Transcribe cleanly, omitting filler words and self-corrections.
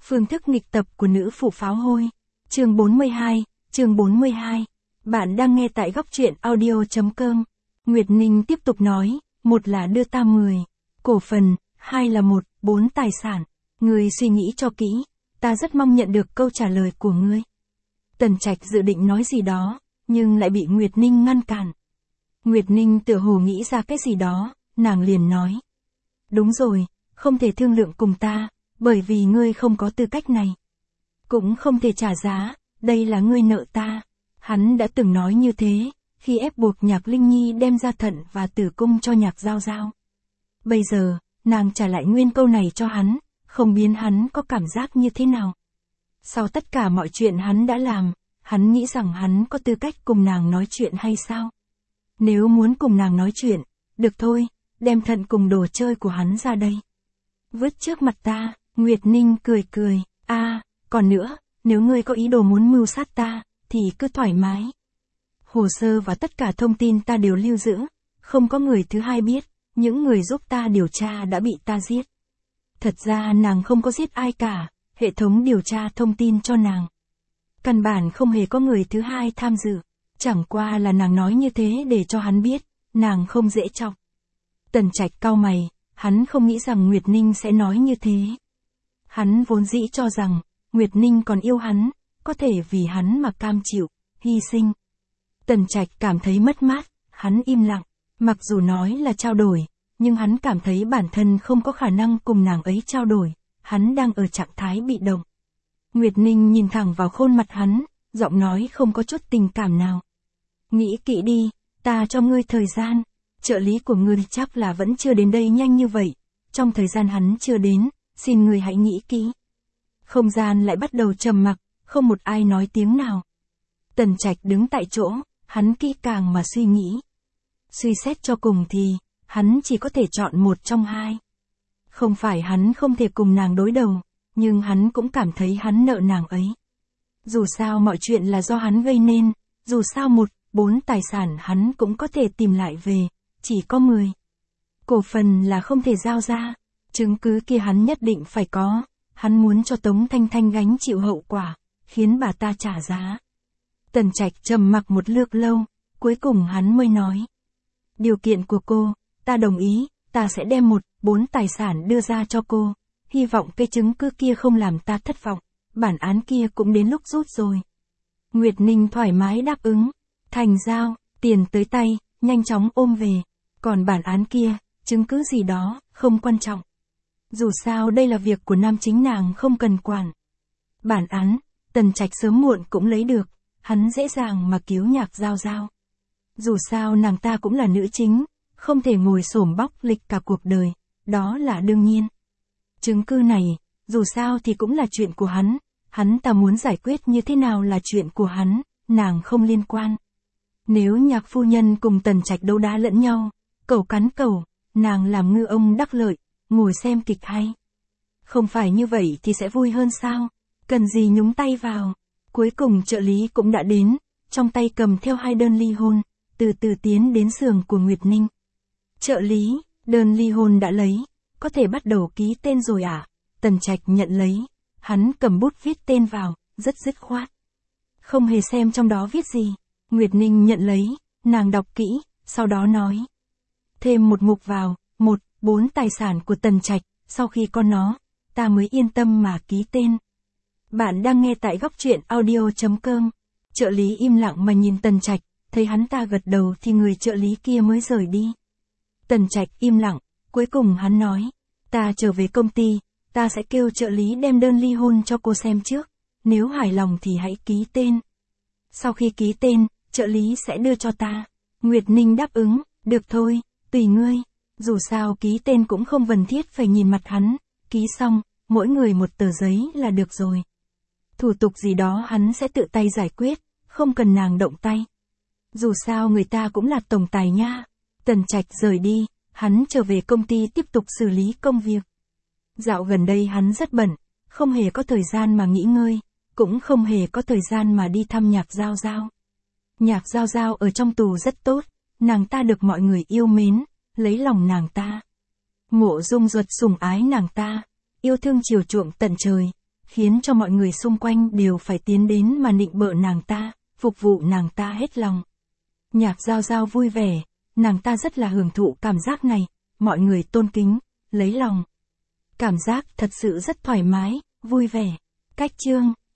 Phương thức nghịch tập của nữ phụ pháo hôi. Chương 42. Bạn đang nghe tại góc truyện audio.com. Nguyệt Ninh tiếp tục nói, một là đưa ta 10 cổ phần, hai là 4 tài sản. Ngươi suy nghĩ cho kỹ, ta rất mong nhận được câu trả lời của ngươi. Tần Trạch dự định nói gì đó, nhưng lại bị Nguyệt Ninh ngăn cản. Nguyệt Ninh tựa hồ nghĩ ra cái gì đó, nàng liền nói. Đúng rồi, không thể thương lượng cùng ta, bởi vì ngươi không có tư cách này. Cũng không thể trả giá, đây là ngươi nợ ta. Hắn đã từng nói như thế, khi ép buộc Nhạc Linh Nhi đem ra thận và tử cung cho Nhạc Giao Giao. Bây giờ, nàng trả lại nguyên câu này cho hắn, không biến hắn có cảm giác như thế nào. Sau tất cả mọi chuyện hắn đã làm, hắn nghĩ rằng hắn có tư cách cùng nàng nói chuyện hay sao? Nếu muốn cùng nàng nói chuyện, được thôi, đem thận cùng đồ chơi của hắn ra đây. Vứt trước mặt ta, Nguyệt Ninh cười. Còn nữa, nếu ngươi có ý đồ muốn mưu sát ta, thì cứ thoải mái. Hồ sơ và tất cả thông tin ta đều lưu giữ, không có người thứ hai biết, những người giúp ta điều tra đã bị ta giết. Thật ra nàng không có giết ai cả, hệ thống điều tra thông tin cho nàng. Căn bản không hề có người thứ hai tham dự, chẳng qua là nàng nói như thế để cho hắn biết, nàng không dễ chọc. Tần Trạch cau mày, hắn không nghĩ rằng Nguyệt Ninh sẽ nói như thế. Hắn vốn dĩ cho rằng, Nguyệt Ninh còn yêu hắn, có thể vì hắn mà cam chịu, hy sinh. Tần Trạch cảm thấy mất mát, hắn im lặng, mặc dù nói là trao đổi, nhưng hắn cảm thấy bản thân không có khả năng cùng nàng ấy trao đổi, hắn đang ở trạng thái bị động. Nguyệt Ninh nhìn thẳng vào khuôn mặt hắn, giọng nói không có chút tình cảm nào. Nghĩ kỹ đi, ta cho ngươi thời gian, trợ lý của ngươi chắc là vẫn chưa đến đây nhanh như vậy, trong thời gian hắn chưa đến, xin ngươi hãy nghĩ kỹ. Không gian lại bắt đầu trầm mặc, không một ai nói tiếng nào. Tần Trạch đứng tại chỗ, hắn kỹ càng mà suy nghĩ. Suy xét cho cùng thì, hắn chỉ có thể chọn một trong hai. Không phải hắn không thể cùng nàng đối đầu, nhưng hắn cũng cảm thấy hắn nợ nàng ấy. Dù sao mọi chuyện là do hắn gây nên, dù sao 4 tài sản hắn cũng có thể tìm lại về, chỉ có 10 cổ phần là không thể giao ra, chứng cứ kia hắn nhất định phải có, hắn muốn cho Tống Thanh Thanh gánh chịu hậu quả, khiến bà ta trả giá. Tần Trạch trầm mặc một lượt lâu, cuối cùng hắn mới nói. Điều kiện của cô, ta đồng ý, ta sẽ đem 4 tài sản đưa ra cho cô, hy vọng cái chứng cứ kia không làm ta thất vọng, bản án kia cũng đến lúc rút rồi. Nguyệt Ninh thoải mái đáp ứng, thành giao, tiền tới tay, nhanh chóng ôm về, còn bản án kia, chứng cứ gì đó, không quan trọng. Dù sao đây là việc của nam chính nàng không cần quản. Bản án, Tần Trạch sớm muộn cũng lấy được, hắn dễ dàng mà cứu Nhạc Giao Giao. Dù sao nàng ta cũng là nữ chính, không thể ngồi xổm bóc lịch cả cuộc đời, đó là đương nhiên. Chứng cứ này, dù sao thì cũng là chuyện của hắn ta muốn giải quyết như thế nào là chuyện của hắn, nàng không liên quan. Nếu Nhạc phu nhân cùng Tần Trạch đấu đá lẫn nhau, cẩu cắn cẩu, nàng làm ngư ông đắc lợi, ngồi xem kịch hay. Không phải như vậy thì sẽ vui hơn sao, cần gì nhúng tay vào. Cuối cùng trợ lý cũng đã đến, trong tay cầm theo 2 đơn ly hôn, từ từ tiến đến giường của Nguyệt Ninh. Trợ lý, đơn ly hôn đã lấy, có thể bắt đầu ký tên rồi à? Tần Trạch nhận lấy, hắn cầm bút viết tên vào, rất dứt khoát. Không hề xem trong đó viết gì. Nguyệt Ninh nhận lấy, nàng đọc kỹ, sau đó nói. Thêm một mục vào, 4 tài sản của Tần Trạch, sau khi có nó, ta mới yên tâm mà ký tên. Bạn đang nghe tại góc truyện audio.com. Trợ lý im lặng mà nhìn Tần Trạch, thấy hắn ta gật đầu thì người trợ lý kia mới rời đi. Tần Trạch im lặng, cuối cùng hắn nói, ta trở về công ty, ta sẽ kêu trợ lý đem đơn ly hôn cho cô xem trước, nếu hài lòng thì hãy ký tên. Sau khi ký tên, trợ lý sẽ đưa cho ta. Nguyệt Ninh đáp ứng, được thôi, tùy ngươi, dù sao ký tên cũng không cần thiết phải nhìn mặt hắn, ký xong, mỗi người một tờ giấy là được rồi. Thủ tục gì đó hắn sẽ tự tay giải quyết, không cần nàng động tay. Dù sao người ta cũng là tổng tài nha. Tần Trạch rời đi, hắn trở về công ty tiếp tục xử lý công việc. Dạo gần đây hắn rất bận, không hề có thời gian mà nghỉ ngơi, cũng không hề có thời gian mà đi thăm Nhạc Giao Giao. Nhạc Giao Giao ở trong tù rất tốt, nàng ta được mọi người yêu mến, lấy lòng nàng ta. Mộ Dung Duật sủng ái nàng ta, yêu thương chiều chuộng tận trời. khiến cho mọi người xung quanh đều phải tiến đến mà nịnh bợ nàng ta, phục vụ nàng ta hết lòng. Nhạc Giao Giao vui vẻ, nàng ta rất là hưởng thụ cảm giác này, mọi người tôn kính, lấy lòng. Cảm giác thật sự rất thoải mái, vui vẻ. Cách chương